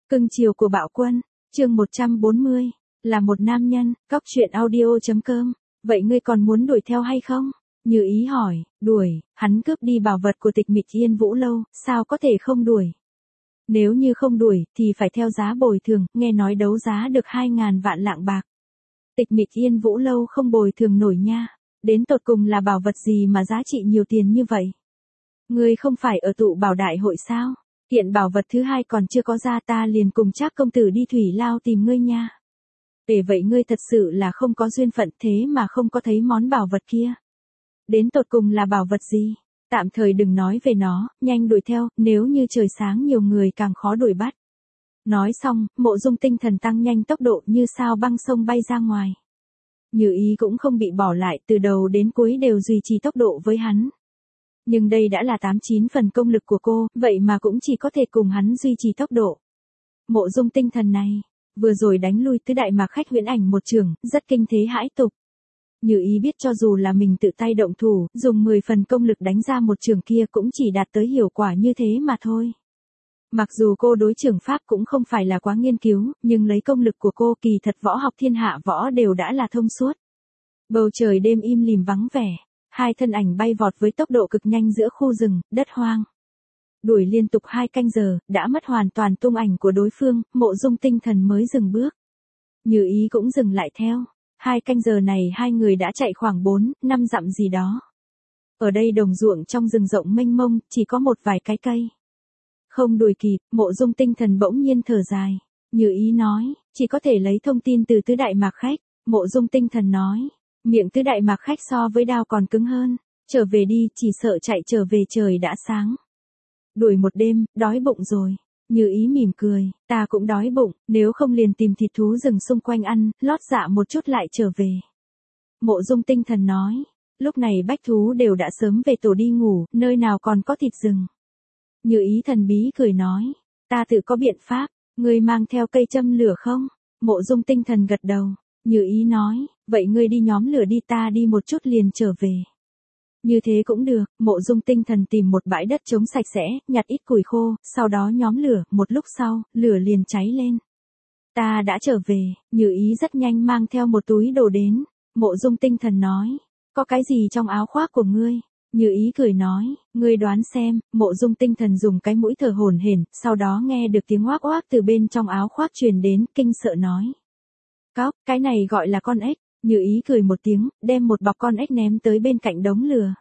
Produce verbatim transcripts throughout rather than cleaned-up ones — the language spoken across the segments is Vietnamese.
Cưng chiều của Bạo Quân, chương một trăm bốn mươi, là một nam nhân, Cóc truyện audio.com, vậy ngươi còn muốn đuổi theo hay không? Như Ý hỏi, đuổi, hắn cướp đi bảo vật của Tịch Mịch Yên Vũ Lâu, sao có thể không đuổi? Nếu như không đuổi, thì phải theo giá bồi thường, nghe nói đấu giá được hai ngàn vạn lạng bạc. Tịch Mịch Yên Vũ Lâu không bồi thường nổi nha, đến tột cùng là bảo vật gì mà giá trị nhiều tiền như vậy? Ngươi không phải ở tụ bảo đại hội sao? Hiện bảo vật thứ hai còn chưa có ra, ta liền cùng Trác công tử đi thủy lao tìm ngươi nha. Để vậy ngươi thật sự là không có duyên phận, thế mà không có thấy món bảo vật kia. Đến tột cùng là bảo vật gì? Tạm thời đừng nói về nó, nhanh đuổi theo, nếu như trời sáng nhiều người càng khó đuổi bắt. Nói xong, Mộ Dung tinh thần tăng nhanh tốc độ như sao băng sông bay ra ngoài. Như Ý cũng không bị bỏ lại, từ đầu đến cuối đều duy trì tốc độ với hắn. Nhưng đây đã là tám chín phần công lực của cô, vậy mà cũng chỉ có thể cùng hắn duy trì tốc độ. Mộ Dung tinh thần này, vừa rồi đánh lui tứ đại mạc khách huyễn ảnh một trường, rất kinh thế hãi tục. Như Ý biết cho dù là mình tự tay động thủ, dùng mười phần công lực đánh ra một trường kia cũng chỉ đạt tới hiệu quả như thế mà thôi. Mặc dù cô đối trường pháp cũng không phải là quá nghiên cứu, nhưng lấy công lực của cô kỳ thật võ học thiên hạ võ đều đã là thông suốt. Bầu trời đêm im lìm vắng vẻ, hai thân ảnh bay vọt với tốc độ cực nhanh giữa khu rừng, đất hoang. Đuổi liên tục hai canh giờ, đã mất hoàn toàn tung ảnh của đối phương, Mộ Dung tinh thần mới dừng bước. Như Ý cũng dừng lại theo. Hai canh giờ này hai người đã chạy khoảng bốn, năm dặm gì đó. Ở đây đồng ruộng trong rừng rộng mênh mông, chỉ có một vài cái cây. Không đuổi kịp, Mộ Dung tinh thần bỗng nhiên thở dài. Như Ý nói, chỉ có thể lấy thông tin từ tứ đại mạc khách. Mộ Dung tinh thần nói, miệng tứ đại mạc khách so với đao còn cứng hơn. Trở về đi, chỉ sợ chạy trở về trời đã sáng. Đuổi một đêm, đói bụng rồi. Như Ý mỉm cười, ta cũng đói bụng, nếu không liền tìm thịt thú rừng xung quanh ăn, lót dạ một chút lại trở về. Mộ Dung tinh thần nói, lúc này bách thú đều đã sớm về tổ đi ngủ, nơi nào còn có thịt rừng. Như Ý thần bí cười nói, ta tự có biện pháp, ngươi mang theo cây châm lửa không? Mộ Dung tinh thần gật đầu, Như Ý nói, vậy ngươi đi nhóm lửa đi, ta đi một chút liền trở về. Như thế cũng được, Mộ Dung tinh thần tìm một bãi đất trống sạch sẽ, nhặt ít củi khô, sau đó nhóm lửa, một lúc sau, lửa liền cháy lên. Ta đã trở về, Như Ý rất nhanh mang theo một túi đồ đến. Mộ Dung tinh thần nói, có cái gì trong áo khoác của ngươi? Như Ý cười nói, ngươi đoán xem. Mộ Dung tinh thần dùng cái mũi thở hổn hển, sau đó nghe được tiếng oác oác từ bên trong áo khoác truyền đến, kinh sợ nói. Cóc, cái này gọi là con ếch. Như Ý cười một tiếng, đem một bọc con ếch ném tới bên cạnh đống lửa.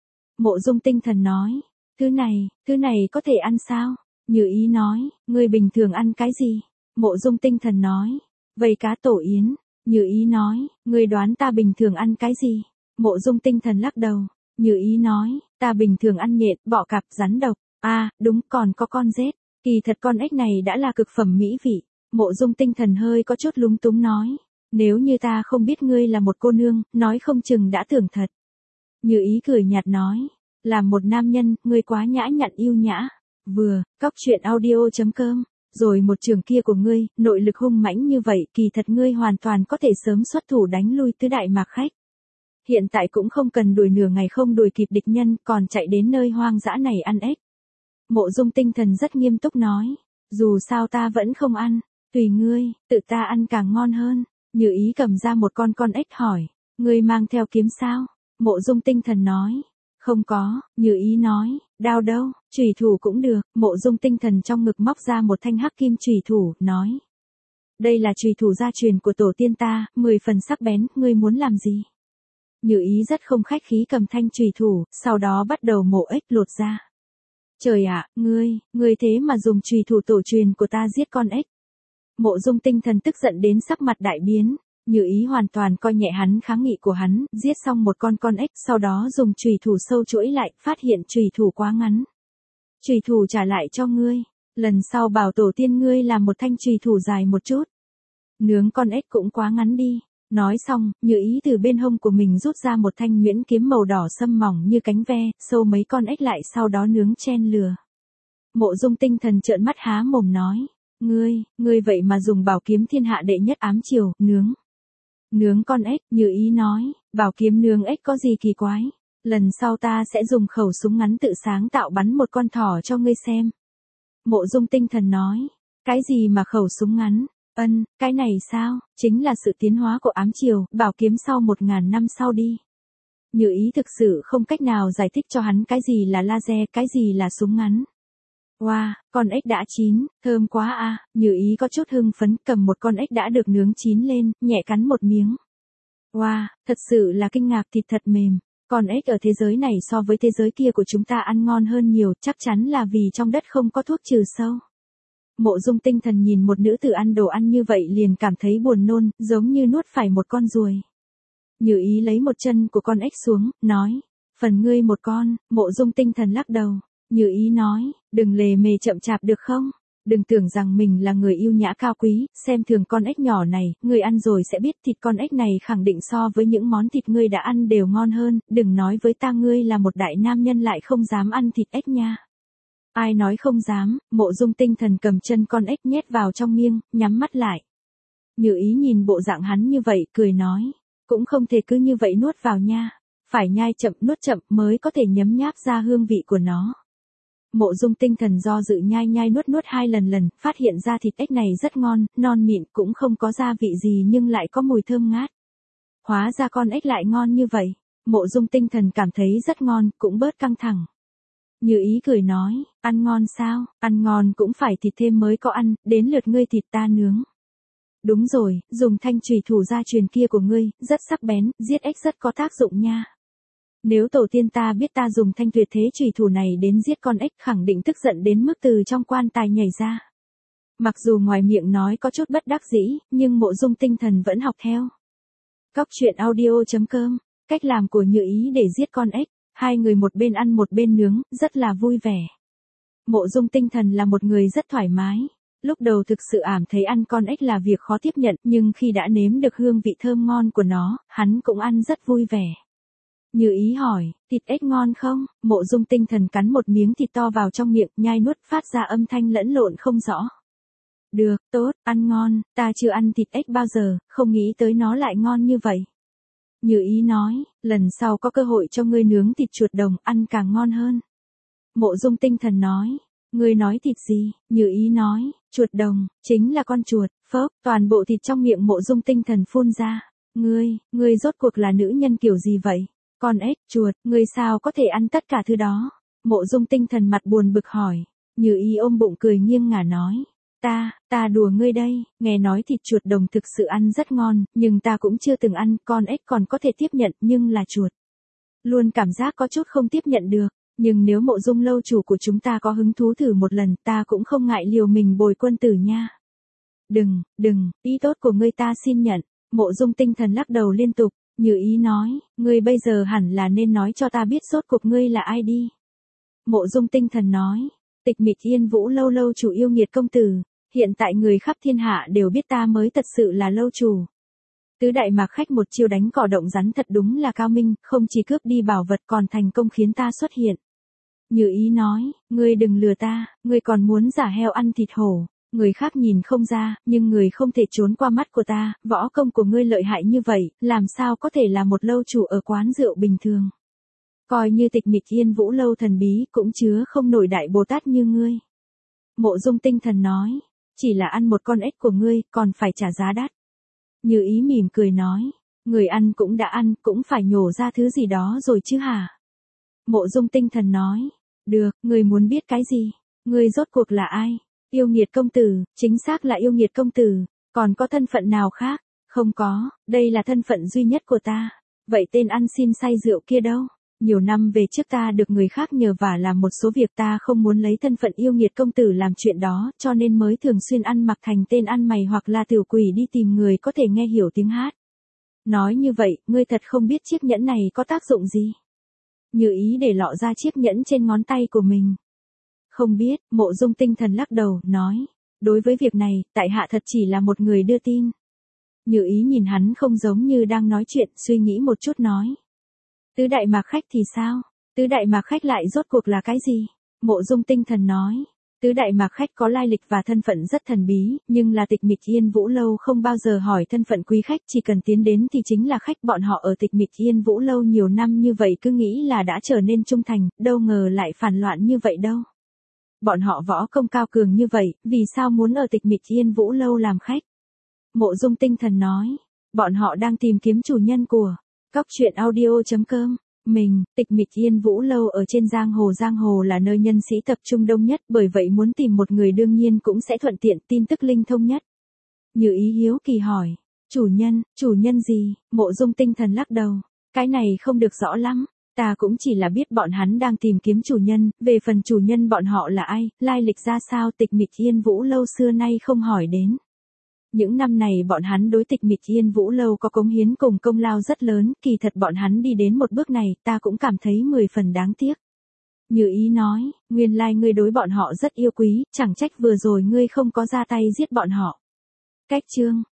Mộ Dung tinh thần nói, thứ này, thứ này có thể ăn sao? Như Ý nói, ngươi bình thường ăn cái gì? Mộ Dung tinh thần nói, vây cá tổ yến. Như Ý nói, ngươi đoán ta bình thường ăn cái gì? Mộ Dung tinh thần lắc đầu. Như Ý nói, ta bình thường ăn nhện, bọ cạp, rắn độc. À, đúng, còn có con rết. Kỳ thật con ếch này đã là cực phẩm mỹ vị. Mộ Dung tinh thần hơi có chút lúng túng nói. Nếu như ta không biết ngươi là một cô nương, nói không chừng đã tưởng thật. Như Ý cười nhạt nói, làm một nam nhân, ngươi quá nhã nhặn yêu nhã. Vừa, Cóc truyện audio.com, rồi một trường kia của ngươi, nội lực hung mãnh như vậy, kỳ thật ngươi hoàn toàn có thể sớm xuất thủ đánh lui tứ đại mạc khách. Hiện tại cũng không cần đuổi nửa ngày không đuổi kịp địch nhân, còn chạy đến nơi hoang dã này ăn ếch. Mộ Dung tinh thần rất nghiêm túc nói, dù sao ta vẫn không ăn, tùy ngươi, tự ta ăn càng ngon hơn. Như Ý cầm ra một con con ếch hỏi, ngươi mang theo kiếm sao? Mộ Dung tinh thần nói, không có. Như Ý nói, đao đâu, chùy thủ cũng được. Mộ Dung tinh thần trong ngực móc ra một thanh hắc kim chùy thủ, nói, đây là chùy thủ gia truyền của tổ tiên ta, mười phần sắc bén, ngươi muốn làm gì? Như Ý rất không khách khí cầm thanh chùy thủ, sau đó bắt đầu mổ ếch lột ra. Trời ạ, ngươi, ngươi thế mà dùng chùy thủ tổ truyền của ta giết con ếch. Mộ Dung tinh thần tức giận đến sắc mặt đại biến. Như Ý hoàn toàn coi nhẹ hắn kháng nghị của hắn, giết xong một con con ếch, sau đó dùng chùy thủ sâu chuỗi lại, phát hiện chùy thủ quá ngắn. Chùy thủ trả lại cho ngươi, lần sau bảo tổ tiên ngươi làm một thanh chùy thủ dài một chút. Nướng con ếch cũng quá ngắn đi. Nói xong, Như Ý từ bên hông của mình rút ra một thanh nhuyễn kiếm màu đỏ sẫm mỏng như cánh ve, sâu mấy con ếch lại, sau đó nướng chen lửa. Mộ Dung tinh thần trợn mắt há mồm nói, ngươi, ngươi vậy mà dùng bảo kiếm thiên hạ đệ nhất ám chiều, nướng. Nướng con ếch. Như Ý nói, bảo kiếm nướng ếch có gì kỳ quái? Lần sau ta sẽ dùng khẩu súng ngắn tự sáng tạo bắn một con thỏ cho ngươi xem. Mộ Dung tinh thần nói, Cái gì mà khẩu súng ngắn? Ân, cái này sao? Chính là sự tiến hóa của ám chiều, bảo kiếm sau một ngàn năm sau đi. Như ý thực sự không cách nào giải thích cho hắn cái gì là laser, cái gì là súng ngắn. Wow, con ếch đã chín, thơm quá a. À. Như ý có chút hưng phấn, cầm một con ếch đã được nướng chín lên, nhẹ cắn một miếng. Wow, thật sự là kinh ngạc, thịt thật mềm. Con ếch ở thế giới này so với thế giới kia của chúng ta ăn ngon hơn nhiều, chắc chắn là vì trong đất không có thuốc trừ sâu. Mộ Dung Tinh Thần nhìn một nữ tử ăn đồ ăn như vậy liền cảm thấy buồn nôn, giống như nuốt phải một con ruồi. Như ý lấy một chân của con ếch xuống, nói, phần ngươi một con. Mộ Dung Tinh Thần lắc đầu. Như ý nói, đừng lề mề chậm chạp được không? Đừng tưởng rằng mình là người yêu nhã cao quý, xem thường con ếch nhỏ này, ngươi ăn rồi sẽ biết thịt con ếch này khẳng định so với những món thịt ngươi đã ăn đều ngon hơn, đừng nói với ta ngươi là một đại nam nhân lại không dám ăn thịt ếch nha. Ai nói không dám? Mộ Dung Tinh Thần cầm chân con ếch nhét vào trong miệng, nhắm mắt lại. Như ý nhìn bộ dạng hắn như vậy, cười nói, cũng không thể cứ như vậy nuốt vào nha, phải nhai chậm nuốt chậm mới có thể nhấm nháp ra hương vị của nó. Mộ Dung Tinh Thần do dự nhai nhai nuốt nuốt hai lần lần, phát hiện ra thịt ếch này rất ngon, non mịn, cũng không có gia vị gì nhưng lại có mùi thơm ngát. Hóa ra con ếch lại ngon như vậy. Mộ Dung Tinh Thần cảm thấy rất ngon, cũng bớt căng thẳng. Như ý cười nói, ăn ngon sao? Ăn ngon cũng phải thịt thêm mới có ăn, đến lượt ngươi thịt ta nướng. Đúng rồi, dùng thanh chùy thủ gia truyền kia của ngươi, rất sắc bén, giết ếch rất có tác dụng nha. Nếu tổ tiên ta biết ta dùng thanh tuyệt thế chùy thủ này đến giết con ếch khẳng định tức giận đến mức từ trong quan tài nhảy ra. Mặc dù ngoài miệng nói có chút bất đắc dĩ, nhưng Mộ Dung Tinh Thần vẫn học theo. Cóc truyện audio chấm com, cách làm của Như ý để giết con ếch, hai người một bên ăn một bên nướng, rất là vui vẻ. Mộ Dung Tinh Thần là một người rất thoải mái. Lúc đầu thực sự ảm thấy ăn con ếch là việc khó tiếp nhận, nhưng khi đã nếm được hương vị thơm ngon của nó, hắn cũng ăn rất vui vẻ. Như ý hỏi, thịt ếch ngon không? Mộ Dung Tinh Thần cắn một miếng thịt to vào trong miệng, nhai nuốt phát ra âm thanh lẫn lộn không rõ. Được, tốt, ăn ngon, ta chưa ăn thịt ếch bao giờ, không nghĩ tới nó lại ngon như vậy. Như ý nói, lần sau có cơ hội cho ngươi nướng thịt chuột đồng, ăn càng ngon hơn. Mộ Dung Tinh Thần nói, ngươi nói thịt gì? Như ý nói, chuột đồng, chính là con chuột. Phốc, toàn bộ thịt trong miệng Mộ Dung Tinh Thần phun ra. Ngươi, ngươi rốt cuộc là nữ nhân kiểu gì vậy? Con ếch, chuột, ngươi sao có thể ăn tất cả thứ đó? Mộ Dung Tinh Thần mặt buồn bực hỏi. Như ý ôm bụng cười nghiêng ngả nói. Ta, ta đùa ngươi đây, nghe nói thịt chuột đồng thực sự ăn rất ngon, nhưng ta cũng chưa từng ăn, con ếch còn có thể tiếp nhận, nhưng là chuột. Luôn cảm giác có chút không tiếp nhận được, nhưng nếu Mộ Dung lâu chủ của chúng ta có hứng thú thử một lần, ta cũng không ngại liều mình bồi quân tử nha. Đừng, đừng, ý tốt của ngươi ta xin nhận. Mộ Dung Tinh Thần lắc đầu liên tục. Như ý nói, ngươi bây giờ hẳn là nên nói cho ta biết rốt cuộc ngươi là ai đi. Mộ Dung Tinh Thần nói, Tịch Mịch Yên Vũ lâu lâu chủ yêu nghiệt công tử, hiện tại người khắp thiên hạ đều biết ta mới thật sự là lâu chủ. Tứ đại mạc khách một chiêu đánh cỏ động rắn thật đúng là cao minh, không chỉ cướp đi bảo vật còn thành công khiến ta xuất hiện. Như ý nói, ngươi đừng lừa ta, ngươi còn muốn giả heo ăn thịt hổ. Người khác nhìn không ra, nhưng người không thể trốn qua mắt của ta, võ công của ngươi lợi hại như vậy, làm sao có thể là một lâu chủ ở quán rượu bình thường. Coi như Tịch Mịch Yên Vũ lâu thần bí cũng chứa không nổi đại Bồ Tát như ngươi. Mộ Dung Tinh Thần nói, chỉ là ăn một con ếch của ngươi, còn phải trả giá đắt. Như ý mỉm cười nói, người ăn cũng đã ăn, cũng phải nhổ ra thứ gì đó rồi chứ hả? Mộ Dung Tinh Thần nói, được, ngươi muốn biết cái gì? Ngươi rốt cuộc là ai? Yêu nghiệt công tử, chính xác là yêu nghiệt công tử, còn có thân phận nào khác? Không có, đây là thân phận duy nhất của ta. Vậy tên ăn xin say rượu kia đâu? Nhiều năm về trước ta được người khác nhờ vả làm một số việc, ta không muốn lấy thân phận yêu nghiệt công tử làm chuyện đó, cho nên mới thường xuyên ăn mặc thành tên ăn mày hoặc là tiểu quỷ đi tìm người có thể nghe hiểu tiếng hát. Nói như vậy, ngươi thật không biết chiếc nhẫn này có tác dụng gì? Như ý để lọ ra chiếc nhẫn trên ngón tay của mình. Không biết, Mộ Dung Tinh Thần lắc đầu, nói, đối với việc này, tại hạ thật chỉ là một người đưa tin. Như ý nhìn hắn không giống như đang nói chuyện, suy nghĩ một chút nói. Tứ đại mạc khách thì sao? Tứ đại mạc khách lại rốt cuộc là cái gì? Mộ Dung Tinh Thần nói, tứ đại mạc khách có lai lịch và thân phận rất thần bí, nhưng là Tịch Mịch Yên Vũ lâu không bao giờ hỏi thân phận quý khách, chỉ cần tiến đến thì chính là khách. Bọn họ ở Tịch Mịch Yên Vũ lâu nhiều năm như vậy cứ nghĩ là đã trở nên trung thành, đâu ngờ lại phản loạn như vậy đâu. Bọn họ võ công cao cường như vậy, vì sao muốn ở Tịch Mịch Yên Vũ Lâu làm khách? Mộ Dung Tinh Thần nói, bọn họ đang tìm kiếm chủ nhân của cóc truyện audio chấm com. Mình, Tịch Mịch Yên Vũ Lâu ở trên giang hồ giang hồ là nơi nhân sĩ tập trung đông nhất, bởi vậy muốn tìm một người đương nhiên cũng sẽ thuận tiện, tin tức linh thông nhất. Như Ý hiếu kỳ hỏi, chủ nhân, chủ nhân gì? Mộ Dung Tinh Thần lắc đầu, cái này không được rõ lắm, ta cũng chỉ là biết bọn hắn đang tìm kiếm chủ nhân, về phần chủ nhân bọn họ là ai, lai lịch ra sao Tịch Mịch Yên Vũ Lâu xưa nay không hỏi đến. Những năm này bọn hắn đối Tịch Mịch Yên Vũ Lâu có cống hiến cùng công lao rất lớn, kỳ thật bọn hắn đi đến một bước này, ta cũng cảm thấy mười phần đáng tiếc. Như Ý nói, nguyên lai ngươi đối bọn họ rất yêu quý, chẳng trách vừa rồi ngươi không có ra tay giết bọn họ. Cách chương